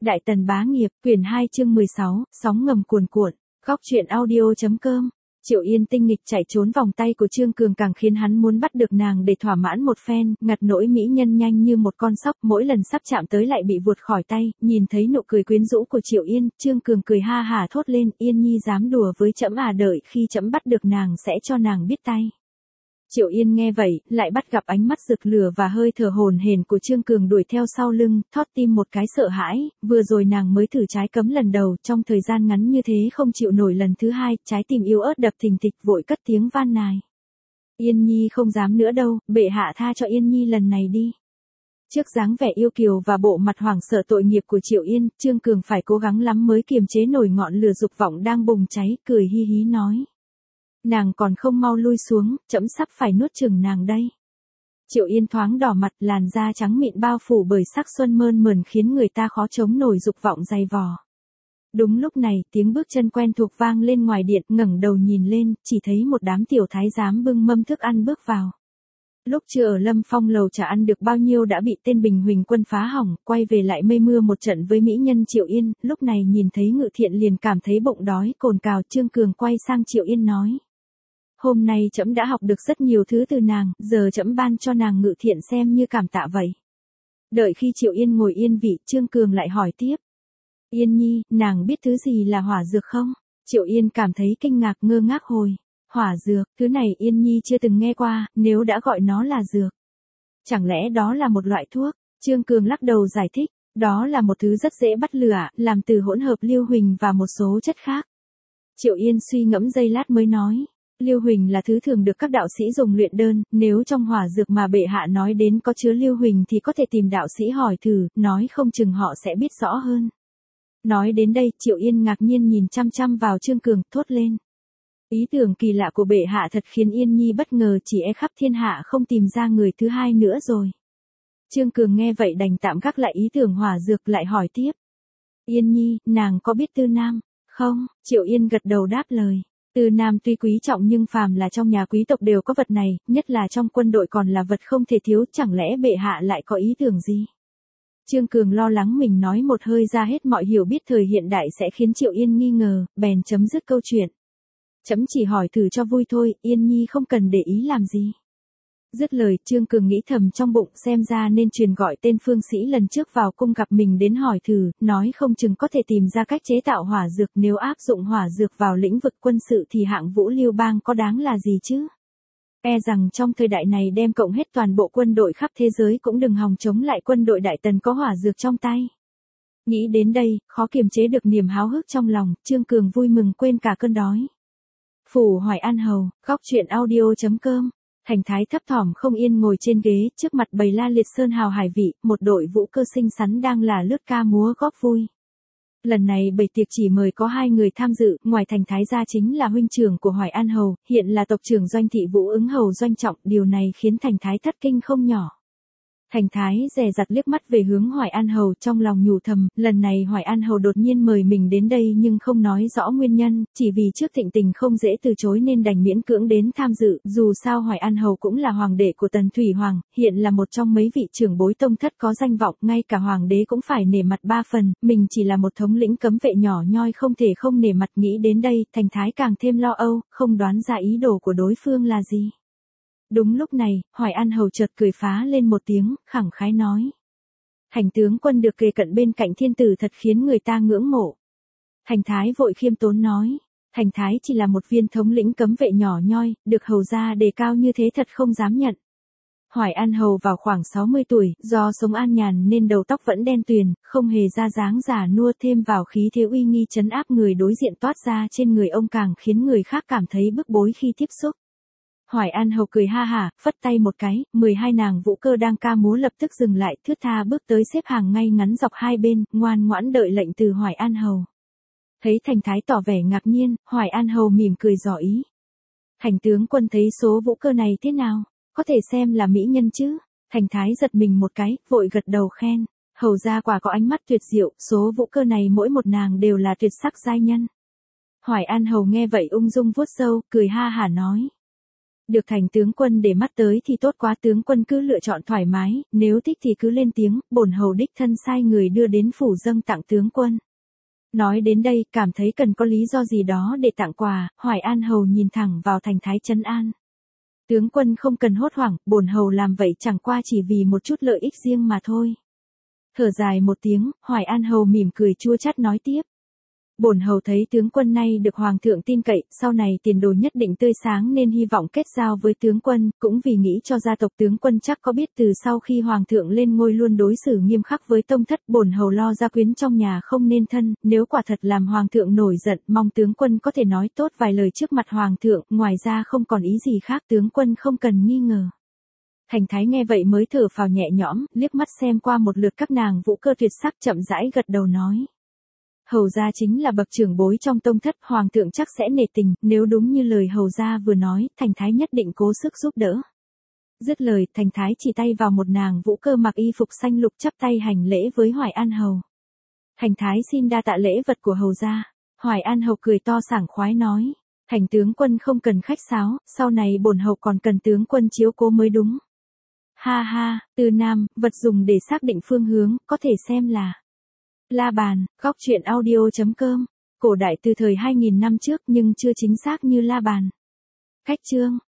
Đại Tần Bá Nghiệp, quyển 2 chương 16, sóng ngầm cuồn cuộn, góc truyện audio.com. Triệu Yên tinh nghịch chạy trốn vòng tay của Trương Cường càng khiến hắn muốn bắt được nàng để thỏa mãn một phen, ngặt nỗi mỹ nhân nhanh như một con sóc, mỗi lần sắp chạm tới lại bị vuột khỏi tay, nhìn thấy nụ cười quyến rũ của Triệu Yên, Trương Cường cười ha hả thốt lên, Yên nhi dám đùa với trẫm à, đợi khi trẫm bắt được nàng sẽ cho nàng biết tay. Triệu Yên nghe vậy, lại bắt gặp ánh mắt rực lửa và hơi thở hổn hển của Trương Cường đuổi theo sau lưng, thót tim một cái sợ hãi, vừa rồi nàng mới thử trái cấm lần đầu, trong thời gian ngắn như thế không chịu nổi lần thứ hai, trái tim yếu ớt đập thình thịch vội cất tiếng van nài. Yên nhi không dám nữa đâu, bệ hạ tha cho Yên nhi lần này đi. Trước dáng vẻ yêu kiều và bộ mặt hoảng sợ tội nghiệp của Triệu Yên, Trương Cường phải cố gắng lắm mới kiềm chế nổi ngọn lửa dục vọng đang bùng cháy, cười hi hí nói. Nàng còn không mau lui xuống, trẫm sắp phải nuốt chửng nàng đây. Triệu Yên thoáng đỏ mặt, làn da trắng mịn bao phủ bởi sắc xuân mơn mởn khiến người ta khó chống nổi dục vọng dày vò. Đúng lúc này, tiếng bước chân quen thuộc vang lên ngoài điện, ngẩng đầu nhìn lên, chỉ thấy một đám tiểu thái giám bưng mâm thức ăn bước vào. Lúc chưa ở Lâm Phong lầu chả ăn được bao nhiêu đã bị tên Bình Huỳnh Quân phá hỏng, quay về lại mây mưa một trận với mỹ nhân Triệu Yên, lúc này nhìn thấy Ngự Thiện liền cảm thấy bụng đói cồn cào. Trương Cường quay sang Triệu Yên nói. Hôm nay trẫm đã học được rất nhiều thứ từ nàng, giờ trẫm ban cho nàng Ngự Thiện xem như cảm tạ vậy. Đợi khi Triệu Yên ngồi yên vị, Trương Cường lại hỏi tiếp. Yên nhi, nàng biết thứ gì là hỏa dược không? Triệu Yên cảm thấy kinh ngạc ngơ ngác hồi. Hỏa dược, thứ này Yên nhi chưa từng nghe qua, nếu đã gọi nó là dược. Chẳng lẽ đó là một loại thuốc? Trương Cường lắc đầu giải thích, đó là một thứ rất dễ bắt lửa, làm từ hỗn hợp lưu huỳnh và một số chất khác. Triệu Yên suy ngẫm giây lát mới nói. Lưu huỳnh là thứ thường được các đạo sĩ dùng luyện đơn, nếu trong hỏa dược mà bệ hạ nói đến có chứa lưu huỳnh thì có thể tìm đạo sĩ hỏi thử, nói không chừng họ sẽ biết rõ hơn. Nói đến đây, Triệu Yên ngạc nhiên nhìn chăm chăm vào Trương Cường, thốt lên. Ý tưởng kỳ lạ của bệ hạ thật khiến Yên nhi bất ngờ, chỉ e khắp thiên hạ không tìm ra người thứ hai nữa rồi. Trương Cường nghe vậy đành tạm gác lại ý tưởng hỏa dược, lại hỏi tiếp. Yên nhi, nàng có biết Tư Nam, không? Triệu Yên gật đầu đáp lời. Tư Nam tuy quý trọng nhưng phàm là trong nhà quý tộc đều có vật này, nhất là trong quân đội còn là vật không thể thiếu, chẳng lẽ bệ hạ lại có ý tưởng gì? Trương Cường lo lắng mình nói một hơi ra hết mọi hiểu biết thời hiện đại sẽ khiến Triệu Yên nghi ngờ, bèn chấm dứt câu chuyện. Chấm chỉ hỏi thử cho vui thôi, Yên nhi không cần để ý làm gì. Dứt lời, Trương Cường nghĩ thầm trong bụng, xem ra nên truyền gọi tên phương sĩ lần trước vào cung gặp mình đến hỏi thử, nói không chừng có thể tìm ra cách chế tạo hỏa dược, nếu áp dụng hỏa dược vào lĩnh vực quân sự thì hạng vũ Liêu bang có đáng là gì chứ? E rằng trong thời đại này đem cộng hết toàn bộ quân đội khắp thế giới cũng đừng hòng chống lại quân đội Đại Tần có hỏa dược trong tay. Nghĩ đến đây, khó kiềm chế được niềm háo hức trong lòng, Trương Cường vui mừng quên cả cơn đói. Phủ Hoài An Hầu, góc truyện audio.com. Thành thái thấp thỏm không yên ngồi trên ghế, trước mặt bầy la liệt sơn hào hải vị, một đội vũ cơ xinh xắn đang là lướt ca múa góp vui. Lần này bầy tiệc chỉ mời có 2 người tham dự, ngoài thành thái ra chính là huynh trưởng của Hoài An Hầu, hiện là tộc trưởng Doanh Thị Vũ Ứng Hầu Doanh Trọng, điều này khiến thành thái thất kinh không nhỏ. Thành thái dè dặt liếc mắt về hướng Hoài An Hầu, trong lòng nhủ thầm, lần này Hoài An Hầu đột nhiên mời mình đến đây nhưng không nói rõ nguyên nhân, chỉ vì trước thịnh tình không dễ từ chối nên đành miễn cưỡng đến tham dự, dù sao Hoài An Hầu cũng là hoàng đệ của Tần Thủy Hoàng, hiện là một trong mấy vị trưởng bối tông thất có danh vọng, ngay cả hoàng đế cũng phải nể mặt 3 phần, mình chỉ là một thống lĩnh cấm vệ nhỏ nhoi không thể không nể mặt. Nghĩ đến đây, thành thái càng thêm lo âu, không đoán ra ý đồ của đối phương là gì. Đúng lúc này, Hoài An Hầu chợt cười phá lên một tiếng, khẳng khái nói. Hành tướng quân được kề cận bên cạnh thiên tử thật khiến người ta ngưỡng mộ. Thành thái vội khiêm tốn nói. Thành thái chỉ là một viên thống lĩnh cấm vệ nhỏ nhoi, được hầu gia đề cao như thế thật không dám nhận. Hoài An Hầu vào khoảng 60 tuổi, do sống an nhàn nên đầu tóc vẫn đen tuyền, không hề ra dáng già nua, thêm vào khí thế uy nghi trấn áp người đối diện toát ra trên người ông càng khiến người khác cảm thấy bức bối khi tiếp xúc. Hoài An Hầu cười ha hả, phất tay một cái, 12 nàng vũ cơ đang ca múa lập tức dừng lại, thướt tha bước tới xếp hàng ngay ngắn dọc hai bên, ngoan ngoãn đợi lệnh từ Hoài An Hầu. Thấy thành thái tỏ vẻ ngạc nhiên, Hoài An Hầu mỉm cười dò ý. Hành tướng quân thấy số vũ cơ này thế nào? Có thể xem là mỹ nhân chứ? Thành thái giật mình một cái, vội gật đầu khen. Hầu gia quả có ánh mắt tuyệt diệu, số vũ cơ này mỗi một nàng đều là tuyệt sắc giai nhân. Hoài An Hầu nghe vậy ung dung vuốt râu, cười ha hả nói. Được thành tướng quân để mắt tới thì tốt quá, tướng quân cứ lựa chọn thoải mái, nếu thích thì cứ lên tiếng, bổn hầu đích thân sai người đưa đến phủ dâng tặng tướng quân. Nói đến đây, cảm thấy cần có lý do gì đó để tặng quà, Hoài An hầu nhìn thẳng vào Thành Thái trấn an. Tướng quân không cần hốt hoảng, bổn hầu làm vậy chẳng qua chỉ vì một chút lợi ích riêng mà thôi. Thở dài một tiếng, Hoài An hầu mỉm cười chua chát nói tiếp. Bổn hầu thấy tướng quân nay được hoàng thượng tin cậy, sau này tiền đồ nhất định tươi sáng nên hy vọng kết giao với tướng quân, cũng vì nghĩ cho gia tộc tướng quân chắc có biết từ sau khi hoàng thượng lên ngôi luôn đối xử nghiêm khắc với tông thất, bổn hầu lo gia quyến trong nhà không nên thân, nếu quả thật làm hoàng thượng nổi giận, mong tướng quân có thể nói tốt vài lời trước mặt hoàng thượng, ngoài ra không còn ý gì khác, tướng quân không cần nghi ngờ. Thành Thái nghe vậy mới thở phào nhẹ nhõm, liếc mắt xem qua một lượt các nàng vũ cơ tuyệt sắc, chậm rãi gật đầu nói. Hầu gia chính là bậc trưởng bối trong tông thất, hoàng thượng chắc sẽ nể tình, nếu đúng như lời hầu gia vừa nói, Thành Thái nhất định cố sức giúp đỡ. Dứt lời, Thành Thái chỉ tay vào một nàng vũ cơ mặc y phục xanh lục chắp tay hành lễ với Hoài An hầu. Thành Thái xin đa tạ lễ vật của hầu gia. Hoài An hầu cười to sảng khoái nói, Thành tướng quân không cần khách sáo, sau này bổn hầu còn cần tướng quân chiếu cố mới đúng. Ha ha, từ nam, vật dùng để xác định phương hướng, có thể xem là la bàn. Góc truyện audio.com. Cổ đại từ thời 2000 năm trước nhưng chưa chính xác như la bàn. Cách chương